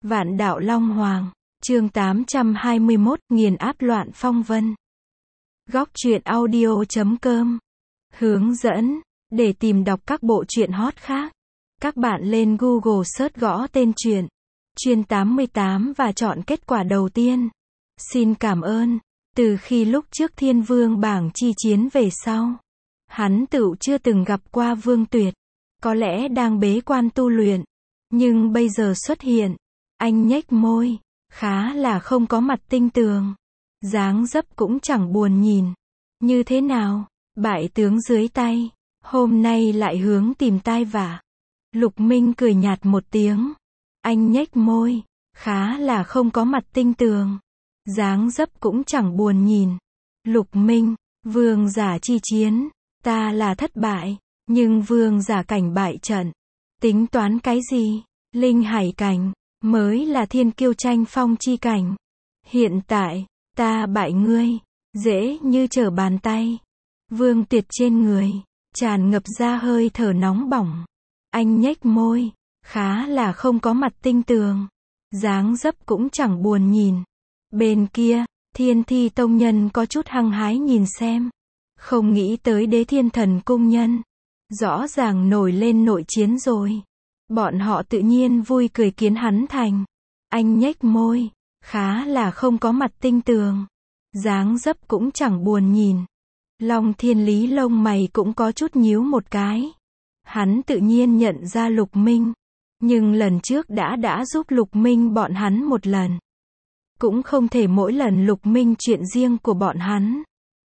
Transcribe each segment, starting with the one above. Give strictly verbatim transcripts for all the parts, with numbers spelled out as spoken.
Vạn đạo Long Hoàng, chương tám trăm hai mươi mốt, nghiền áp Loạn Phong Vân. Góc truyện audio chấm com. Hướng dẫn, để tìm đọc các bộ truyện hot khác, các bạn lên Google search gõ tên truyện, Truyện tám mươi tám và chọn kết quả đầu tiên. Xin cảm ơn, từ khi lúc trước Thiên Vương bảng chi chiến về sau, hắn tựu chưa từng gặp qua Vương Tuyệt, có lẽ đang bế quan tu luyện, nhưng bây giờ xuất hiện. Anh nhếch môi, khá là không có mặt tinh tường, dáng dấp cũng chẳng buồn nhìn. Như thế nào, bại tướng dưới tay, hôm nay lại hướng tìm tai vạ. Lục Minh cười nhạt một tiếng, anh nhếch môi, khá là không có mặt tinh tường, dáng dấp cũng chẳng buồn nhìn. Lục Minh, vương giả chi chiến, ta là thất bại, nhưng vương giả cảnh bại trận, tính toán cái gì? Linh hải cảnh mới là thiên kiêu tranh phong chi cảnh. Hiện tại, ta bại ngươi, dễ như trở bàn tay. Vương Tuyệt trên người, tràn ngập ra hơi thở nóng bỏng. Anh nhếch môi, khá là không có mặt tinh tường, dáng dấp cũng chẳng buồn nhìn. Bên kia, Thiên Thi tông nhân có chút hăng hái nhìn xem. Không nghĩ tới Đế Thiên Thần cung nhân, rõ ràng nổi lên nội chiến rồi. Bọn họ tự nhiên vui cười kiến hắn thành. Anh nhếch môi, khá là không có mặt tinh tường, dáng dấp cũng chẳng buồn nhìn. Long Thiên Lý lông mày cũng có chút nhíu một cái. Hắn tự nhiên nhận ra Lục Minh, nhưng lần trước đã đã giúp Lục Minh bọn hắn một lần. Cũng không thể mỗi lần Lục Minh chuyện riêng của bọn hắn,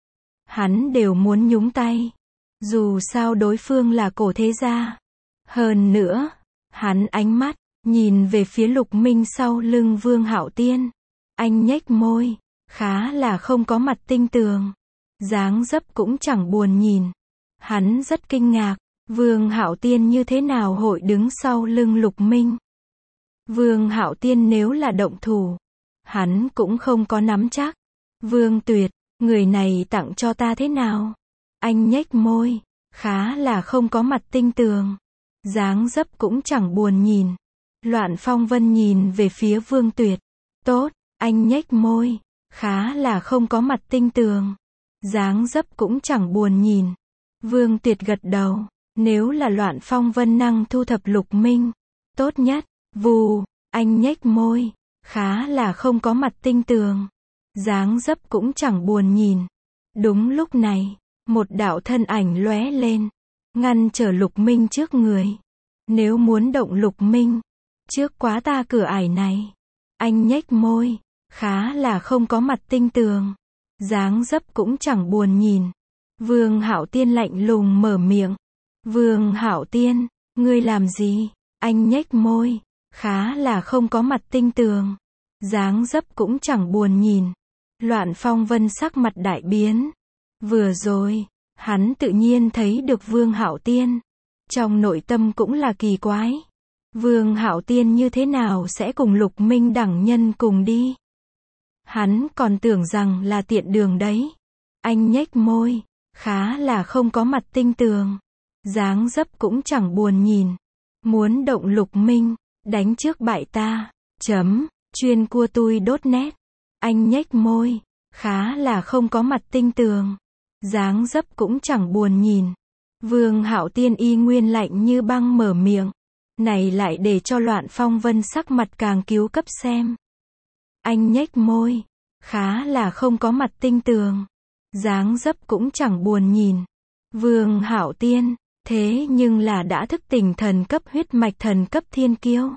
hắn đều muốn nhúng tay. Dù sao đối phương là cổ thế gia. Hơn nữa, hắn ánh mắt nhìn về phía Lục Minh sau lưng Vương Hạo Tiên. Anh nhếch môi, khá là không có mặt tinh tường, dáng dấp cũng chẳng buồn nhìn. Hắn rất kinh ngạc, Vương Hạo Tiên như thế nào hội đứng sau lưng Lục Minh. Vương Hạo Tiên nếu là động thủ, hắn cũng không có nắm chắc. Vương Tuyệt, người này tặng cho ta thế nào? Anh nhếch môi, khá là không có mặt tinh tường, dáng dấp cũng chẳng buồn nhìn. Loạn Phong Vân nhìn về phía Vương Tuyệt. Tốt, anh nhếch môi, khá là không có mặt tinh tường, dáng dấp cũng chẳng buồn nhìn. Vương Tuyệt gật đầu, nếu là Loạn Phong Vân năng thu thập Lục Minh, tốt nhất. Vù, anh nhếch môi, khá là không có mặt tinh tường, dáng dấp cũng chẳng buồn nhìn. Đúng lúc này, một đạo thân ảnh lóe lên, ngăn trở Lục Minh trước người. Nếu muốn động Lục Minh, trước quá ta cửa ải này. Anh nhếch môi, khá là không có mặt tinh tường, dáng dấp cũng chẳng buồn nhìn. Vương Hạo Tiên lạnh lùng mở miệng. Vương Hạo Tiên, ngươi làm gì? Anh nhếch môi, khá là không có mặt tinh tường, dáng dấp cũng chẳng buồn nhìn. Loạn Phong Vân sắc mặt đại biến. Vừa rồi, hắn tự nhiên thấy được Vương Hạo Tiên, trong nội tâm cũng là kỳ quái. Vương Hạo Tiên như thế nào sẽ cùng Lục Minh đẳng nhân cùng đi? Hắn còn tưởng rằng là tiện đường đấy. Anh nhếch môi, khá là không có mặt tinh tường, dáng dấp cũng chẳng buồn nhìn. Muốn động Lục Minh, đánh trước bại ta. Chấm, chuyên cua tui đốt nét. Anh nhếch môi, khá là không có mặt tinh tường, dáng dấp cũng chẳng buồn nhìn. Vương Hạo Tiên y nguyên lạnh như băng mở miệng. Này lại để cho Loạn Phong Vân sắc mặt càng cứu cấp xem. Anh nhếch môi, khá là không có mặt tinh tường, dáng dấp cũng chẳng buồn nhìn. Vương Hạo Tiên, thế nhưng là đã thức tỉnh thần cấp huyết mạch thần cấp thiên kiêu.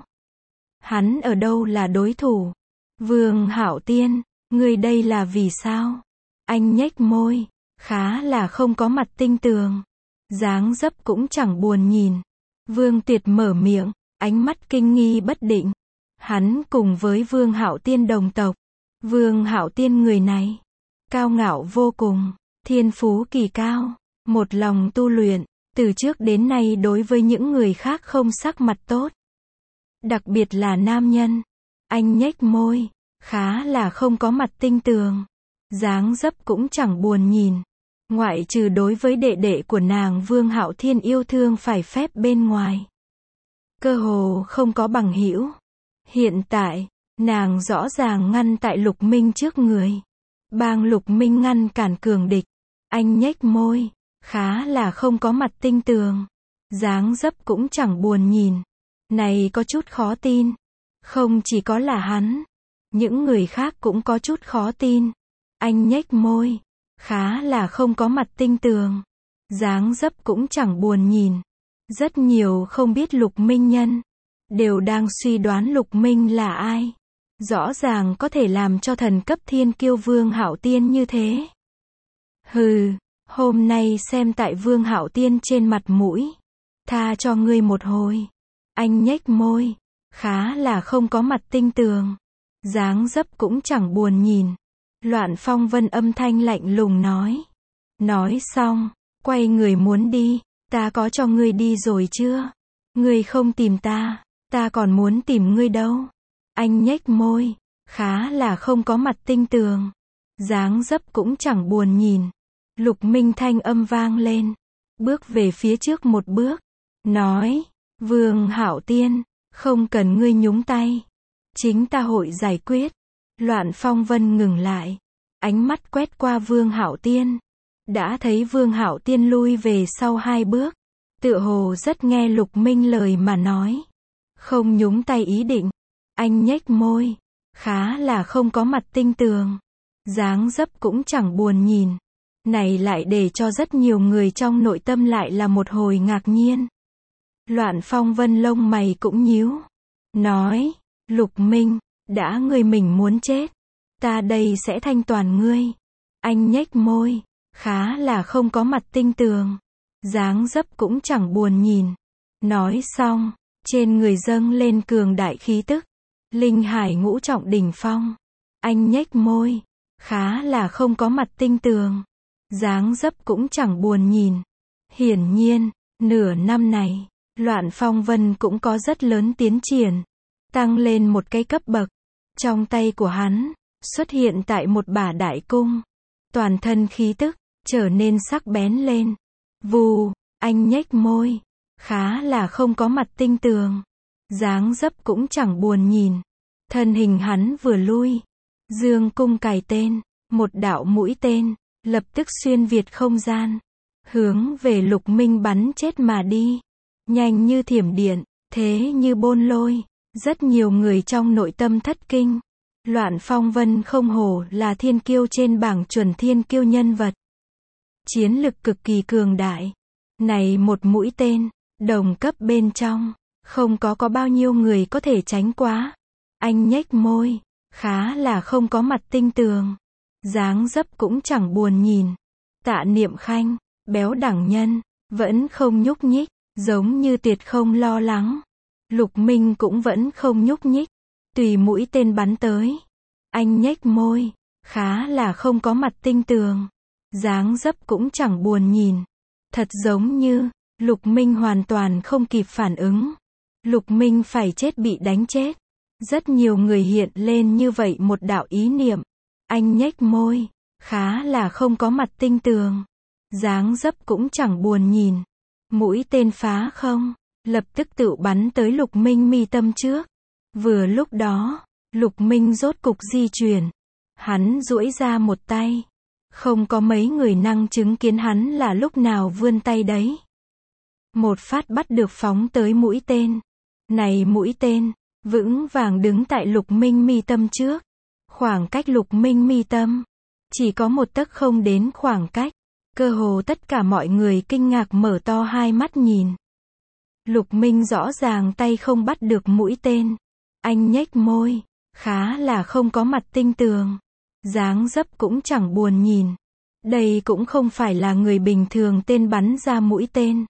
Hắn ở đâu là đối thủ? Vương Hạo Tiên, ngươi đây là vì sao? Anh nhếch môi, khá là không có mặt tinh tường, dáng dấp cũng chẳng buồn nhìn. Vương Tuyệt mở miệng, ánh mắt kinh nghi bất định. Hắn cùng với Vương Hạo Tiên đồng tộc. Vương Hạo Tiên người này, cao ngạo vô cùng, thiên phú kỳ cao, một lòng tu luyện, từ trước đến nay đối với những người khác không sắc mặt tốt. Đặc biệt là nam nhân. Anh nhếch môi, khá là không có mặt tinh tường, dáng dấp cũng chẳng buồn nhìn. Ngoại trừ đối với đệ đệ của nàng Vương Hạo Thiên yêu thương phải phép bên ngoài, cơ hồ không có bằng hữu. Hiện tại, nàng rõ ràng ngăn tại Lục Minh trước người. Bang Lục Minh ngăn cản cường địch. Anh nhếch môi, khá là không có mặt tinh tường. Dáng dấp cũng chẳng buồn nhìn. Này có chút khó tin. Không chỉ có là hắn. Những người khác cũng có chút khó tin. Anh nhếch môi, khá là không có mặt tinh tường. Dáng dấp cũng chẳng buồn nhìn. Rất nhiều không biết Lục Minh nhân. Đều đang suy đoán Lục Minh là ai. Rõ ràng có thể làm cho thần cấp thiên kiêu Vương Hạo Tiên như thế. Hừ, hôm nay xem tại Vương Hạo Tiên trên mặt mũi. Tha cho ngươi một hồi. Anh nhếch môi, khá là không có mặt tinh tường. Dáng dấp cũng chẳng buồn nhìn. Loạn Phong Vân âm thanh lạnh lùng nói. Nói xong, quay người muốn đi. Ta có cho ngươi đi rồi chưa? Ngươi không tìm ta, ta còn muốn tìm ngươi đâu. Anh nhếch môi, khá là không có mặt tinh tường. Dáng dấp cũng chẳng buồn nhìn. Lục Minh thanh âm vang lên. Bước về phía trước một bước. Nói, Vương Hạo Tiên, không cần ngươi nhúng tay. Chính ta hội giải quyết. Loạn Phong Vân ngừng lại. Ánh mắt quét qua Vương Hạo Tiên. Đã thấy Vương Hạo Tiên lui về sau hai bước. Tựa hồ rất nghe Lục Minh lời mà nói. Không nhúng tay ý định. Anh nhếch môi. Khá là không có mặt tinh tường. Dáng dấp cũng chẳng buồn nhìn. Này lại để cho rất nhiều người trong nội tâm lại là một hồi ngạc nhiên. Loạn Phong Vân lông mày cũng nhíu. Nói, Lục Minh, đã ngươi mình muốn chết. Ta đây sẽ thanh toàn ngươi. Anh nhếch môi. Khá là không có mặt tinh tường. Dáng dấp cũng chẳng buồn nhìn. Nói xong, trên người dâng lên cường đại khí tức. Linh hải ngũ trọng đỉnh phong. Anh nhếch môi. Khá là không có mặt tinh tường. Dáng dấp cũng chẳng buồn nhìn. Hiển nhiên, nửa năm này, Loạn Phong Vân cũng có rất lớn tiến triển. Tăng lên một cái cấp bậc. Trong tay của hắn, xuất hiện tại một bả đại cung. Toàn thân khí tức, trở nên sắc bén lên. Vù, anh nhếch môi. Khá là không có mặt tinh tường. Dáng dấp cũng chẳng buồn nhìn. Thân hình hắn vừa lui. Dương cung cài tên. Một đạo mũi tên. Lập tức xuyên việt không gian. Hướng về Lục Minh bắn chết mà đi. Nhanh như thiểm điện. Thế như bôn lôi. Rất nhiều người trong nội tâm thất kinh. Loạn Phong Vân không hổ là thiên kiêu trên bảng chuẩn thiên kiêu nhân vật. Chiến lực cực kỳ cường đại. Này một mũi tên, đồng cấp bên trong, không có có bao nhiêu người có thể tránh quá. Anh nhếch môi, khá là không có mặt tinh tường. Dáng dấp cũng chẳng buồn nhìn. Tạ Niệm Khanh, béo đẳng nhân, vẫn không nhúc nhích, giống như tuyệt không lo lắng. Lục Minh cũng vẫn không nhúc nhích, tùy mũi tên bắn tới. Anh nhếch môi, khá là không có mặt tinh tường. Dáng dấp cũng chẳng buồn nhìn. Thật giống như, Lục Minh hoàn toàn không kịp phản ứng. Lục Minh phải chết bị đánh chết. Rất nhiều người hiện lên như vậy một đạo ý niệm. Anh nhếch môi, khá là không có mặt tinh tường. Dáng dấp cũng chẳng buồn nhìn. Mũi tên phá không, lập tức tự bắn tới Lục Minh mi tâm trước. Vừa lúc đó, Lục Minh rốt cục di chuyển. Hắn duỗi ra một tay. Không có mấy người năng chứng kiến hắn là lúc nào vươn tay đấy. Một phát bắt được phóng tới mũi tên. Này mũi tên, vững vàng đứng tại Lục Minh mi tâm trước. Khoảng cách Lục Minh mi tâm, chỉ có một tấc không đến khoảng cách. Cơ hồ tất cả mọi người kinh ngạc mở to hai mắt nhìn. Lục Minh rõ ràng tay không bắt được mũi tên. Anh nhếch môi, khá là không có mặt tinh tường. Dáng dấp cũng chẳng buồn nhìn. Đây cũng không phải là người bình thường tên bắn ra mũi tên.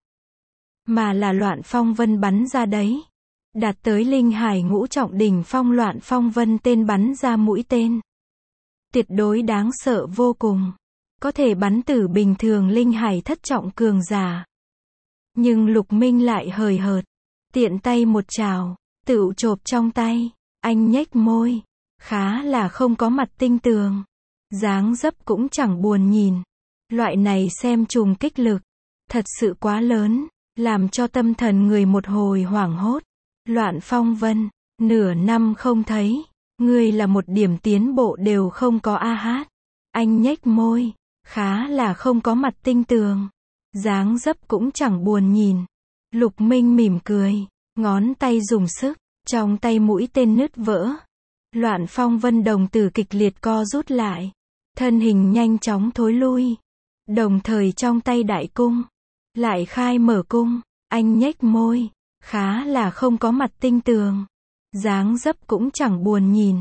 Mà là Loạn Phong Vân bắn ra đấy. Đạt tới linh hải ngũ trọng đỉnh phong Loạn Phong Vân tên bắn ra mũi tên. Tuyệt đối đáng sợ vô cùng. Có thể bắn tử bình thường linh hải thất trọng cường giả. Nhưng Lục Minh lại hời hợt. Tiện tay một trào, tựu chộp trong tay. Anh nhếch môi. Khá là không có mặt tinh tường. Dáng dấp cũng chẳng buồn nhìn. Loại này xem trùng kích lực. Thật sự quá lớn. Làm cho tâm thần người một hồi hoảng hốt. Loạn Phong Vân. Nửa năm không thấy, ngươi là một điểm tiến bộ đều không có a hát. Anh nhếch môi, khá là không có mặt tinh tường. Dáng dấp cũng chẳng buồn nhìn. Lục Minh mỉm cười, ngón tay dùng sức, trong tay mũi tên nứt vỡ. Loạn Phong Vân đồng tử kịch liệt co rút lại, thân hình nhanh chóng thối lui. Đồng thời trong tay đại cung, lại khai mở cung, anh nhếch môi, khá là không có mặt tinh tường. Dáng dấp cũng chẳng buồn nhìn.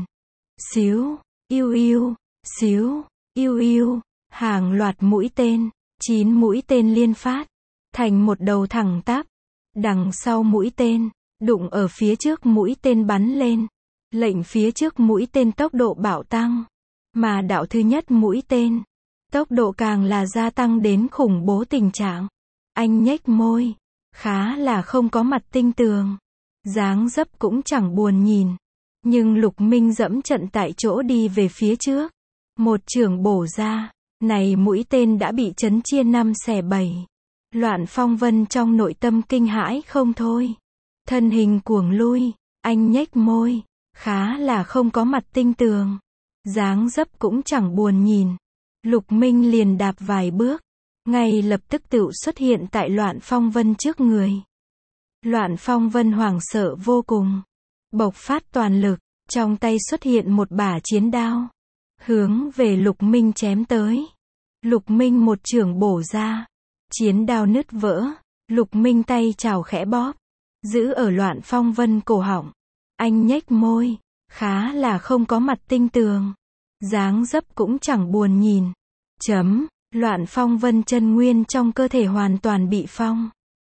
Xíu, yêu yêu, xíu, yêu yêu, hàng loạt mũi tên, chín mũi tên liên phát, thành một đầu thẳng tắp. Đằng sau mũi tên, đụng ở phía trước mũi tên bắn lên, lệnh phía trước mũi tên tốc độ bạo tăng. Mà đạo thứ nhất mũi tên, tốc độ càng là gia tăng đến khủng bố tình trạng. Anh nhếch môi, khá là không có mặt tinh tường. Dáng dấp cũng chẳng buồn nhìn. Nhưng Lục Minh dẫm trận tại chỗ đi về phía trước. Một chưởng bổ ra, này mũi tên đã bị chấn chia năm xẻ bảy. Loạn Phong Vân trong nội tâm kinh hãi không thôi. Thân hình cuồng lui, anh nhếch môi, khá là không có mặt tinh tường. Dáng dấp cũng chẳng buồn nhìn. Lục Minh liền đạp vài bước, ngay lập tức tựu xuất hiện tại Loạn Phong Vân trước người. Loạn Phong Vân hoảng sợ vô cùng, bộc phát toàn lực, trong tay xuất hiện một bả chiến đao, hướng về Lục Minh chém tới. Lục Minh một chưởng bổ ra, chiến đao nứt vỡ, Lục Minh tay chảo khẽ bóp, giữ ở Loạn Phong Vân cổ họng. Anh nhếch môi, khá là không có mặt tinh tường. Dáng dấp cũng chẳng buồn nhìn. Chấm, Loạn Phong Vân chân nguyên trong cơ thể hoàn toàn bị phong.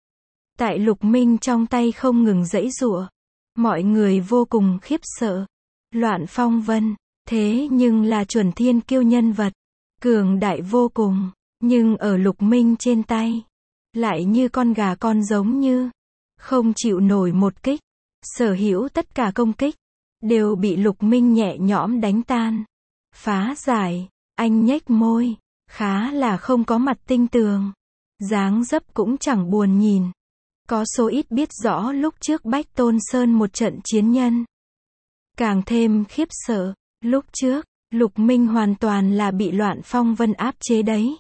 Tại Lục Minh trong tay không ngừng giãy giụa. Mọi người vô cùng khiếp sợ. Loạn Phong Vân, thế nhưng là chuẩn thiên kiêu nhân vật. Cường đại vô cùng, nhưng ở Lục Minh trên tay, lại như con gà con giống như, không chịu nổi một kích. Sở hữu tất cả công kích, đều bị Lục Minh nhẹ nhõm đánh tan. Phá giải, anh nhếch môi, khá là không có mặt tinh tường. Dáng dấp cũng chẳng buồn nhìn. Có số ít biết rõ lúc trước Bách Tôn Sơn một trận chiến nhân. Càng thêm khiếp sợ, lúc trước, Lục Minh hoàn toàn là bị Loạn Phong Vân áp chế đấy.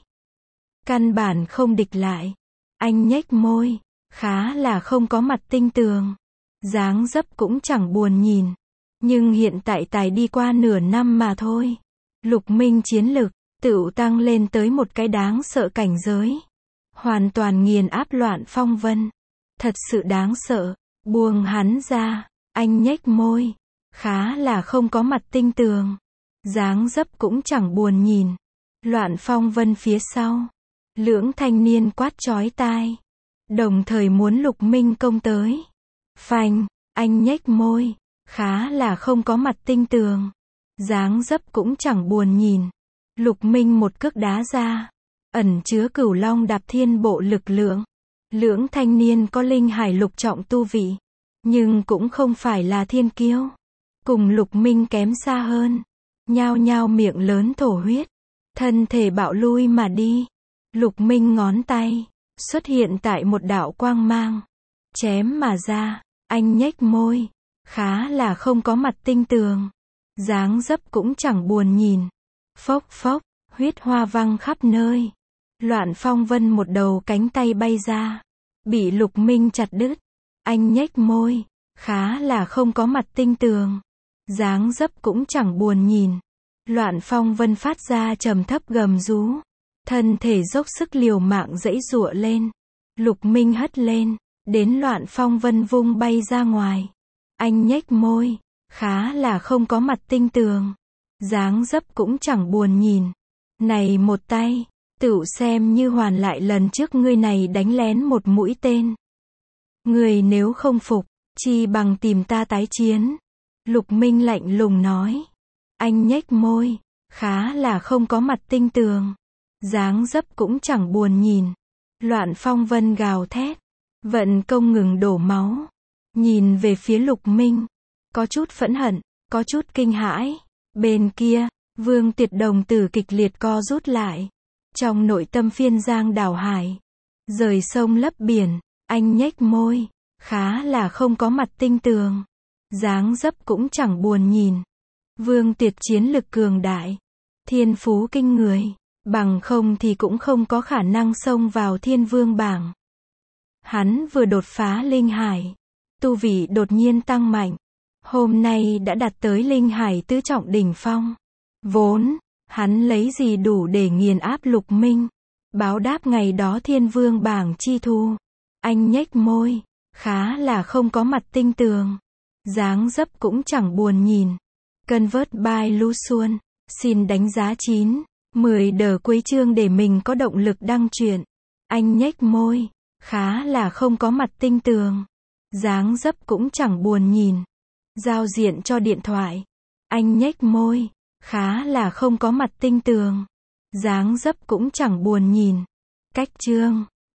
Căn bản không địch lại. Anh nhếch môi, khá là không có mặt tinh tường. Dáng dấp cũng chẳng buồn nhìn. Nhưng hiện tại tài đi qua nửa năm mà thôi. Lục Minh chiến lực, tựu tăng lên tới một cái đáng sợ cảnh giới. Hoàn toàn nghiền áp Loạn Phong Vân. Thật sự đáng sợ, buông hắn ra, anh nhếch môi, khá là không có mặt tinh tường. Dáng dấp cũng chẳng buồn nhìn. Loạn Phong Vân phía sau, lưỡng thanh niên quát chói tai, đồng thời muốn Lục Minh công tới. Phanh, anh nhếch môi, khá là không có mặt tinh tường. Dáng dấp cũng chẳng buồn nhìn. Lục Minh một cước đá ra, ẩn chứa Cửu Long Đạp Thiên bộ lực lượng. Lưỡng thanh niên có linh hải lục trọng tu vị, nhưng cũng không phải là thiên kiêu. Cùng Lục Minh kém xa hơn. Nhao nhao miệng lớn thổ huyết, thân thể bạo lui mà đi. Lục Minh ngón tay, xuất hiện tại một đạo quang mang. Chém mà ra, anh nhếch môi, khá là không có mặt tinh tường. Dáng dấp cũng chẳng buồn nhìn. Phốc phốc, huyết hoa văng khắp nơi. Loạn Phong Vân một đầu cánh tay bay ra, bị Lục Minh chặt đứt. Anh nhếch môi, khá là không có mặt tinh tường. Dáng dấp cũng chẳng buồn nhìn. Loạn Phong Vân phát ra trầm thấp gầm rú, thân thể dốc sức liều mạng giãy giụa lên. Lục Minh hất lên, đến Loạn Phong Vân vung bay ra ngoài. Anh nhếch môi, khá là không có mặt tinh tường. Dáng dấp cũng chẳng buồn nhìn. Này một tay, tựu xem như hoàn lại lần trước ngươi này đánh lén một mũi tên. Ngươi nếu không phục, chi bằng tìm ta tái chiến. Lục Minh lạnh lùng nói. Anh nhếch môi, khá là không có mặt tinh tường. Dáng dấp cũng chẳng buồn nhìn. Loạn Phong Vân gào thét, vận công ngừng đổ máu. Nhìn về phía Lục Minh, có chút phẫn hận, có chút kinh hãi. Bên kia, Vương Tiệt đồng tử kịch liệt co rút lại. Trong nội tâm phiên giang đảo hải, rời sông lấp biển, anh nhếch môi, khá là không có mặt tinh tường. dáng dấp cũng chẳng buồn nhìn. Vương Tuyệt chiến lực cường đại, thiên phú kinh người, bằng không thì cũng không có khả năng xông vào thiên vương bảng. Hắn vừa đột phá linh hải, tu vị đột nhiên tăng mạnh, hôm nay đã đạt tới linh hải tứ trọng đỉnh phong. Vốn, hắn lấy gì đủ để nghiền áp Lục Minh, báo đáp ngày đó thiên vương bảng chi thu. Anh nhếch môi, khá là không có mặt tinh tường, dáng dấp cũng chẳng buồn nhìn. Convert by Lu Xuân, xin đánh giá chín, mười đờ cuối chương để mình có động lực đăng truyện. Anh nhếch môi, khá là không có mặt tinh tường, dáng dấp cũng chẳng buồn nhìn. Giao diện cho điện thoại. Anh nhếch môi, khá là không có mặt tinh tường, dáng dấp cũng chẳng buồn nhìn. Cách chương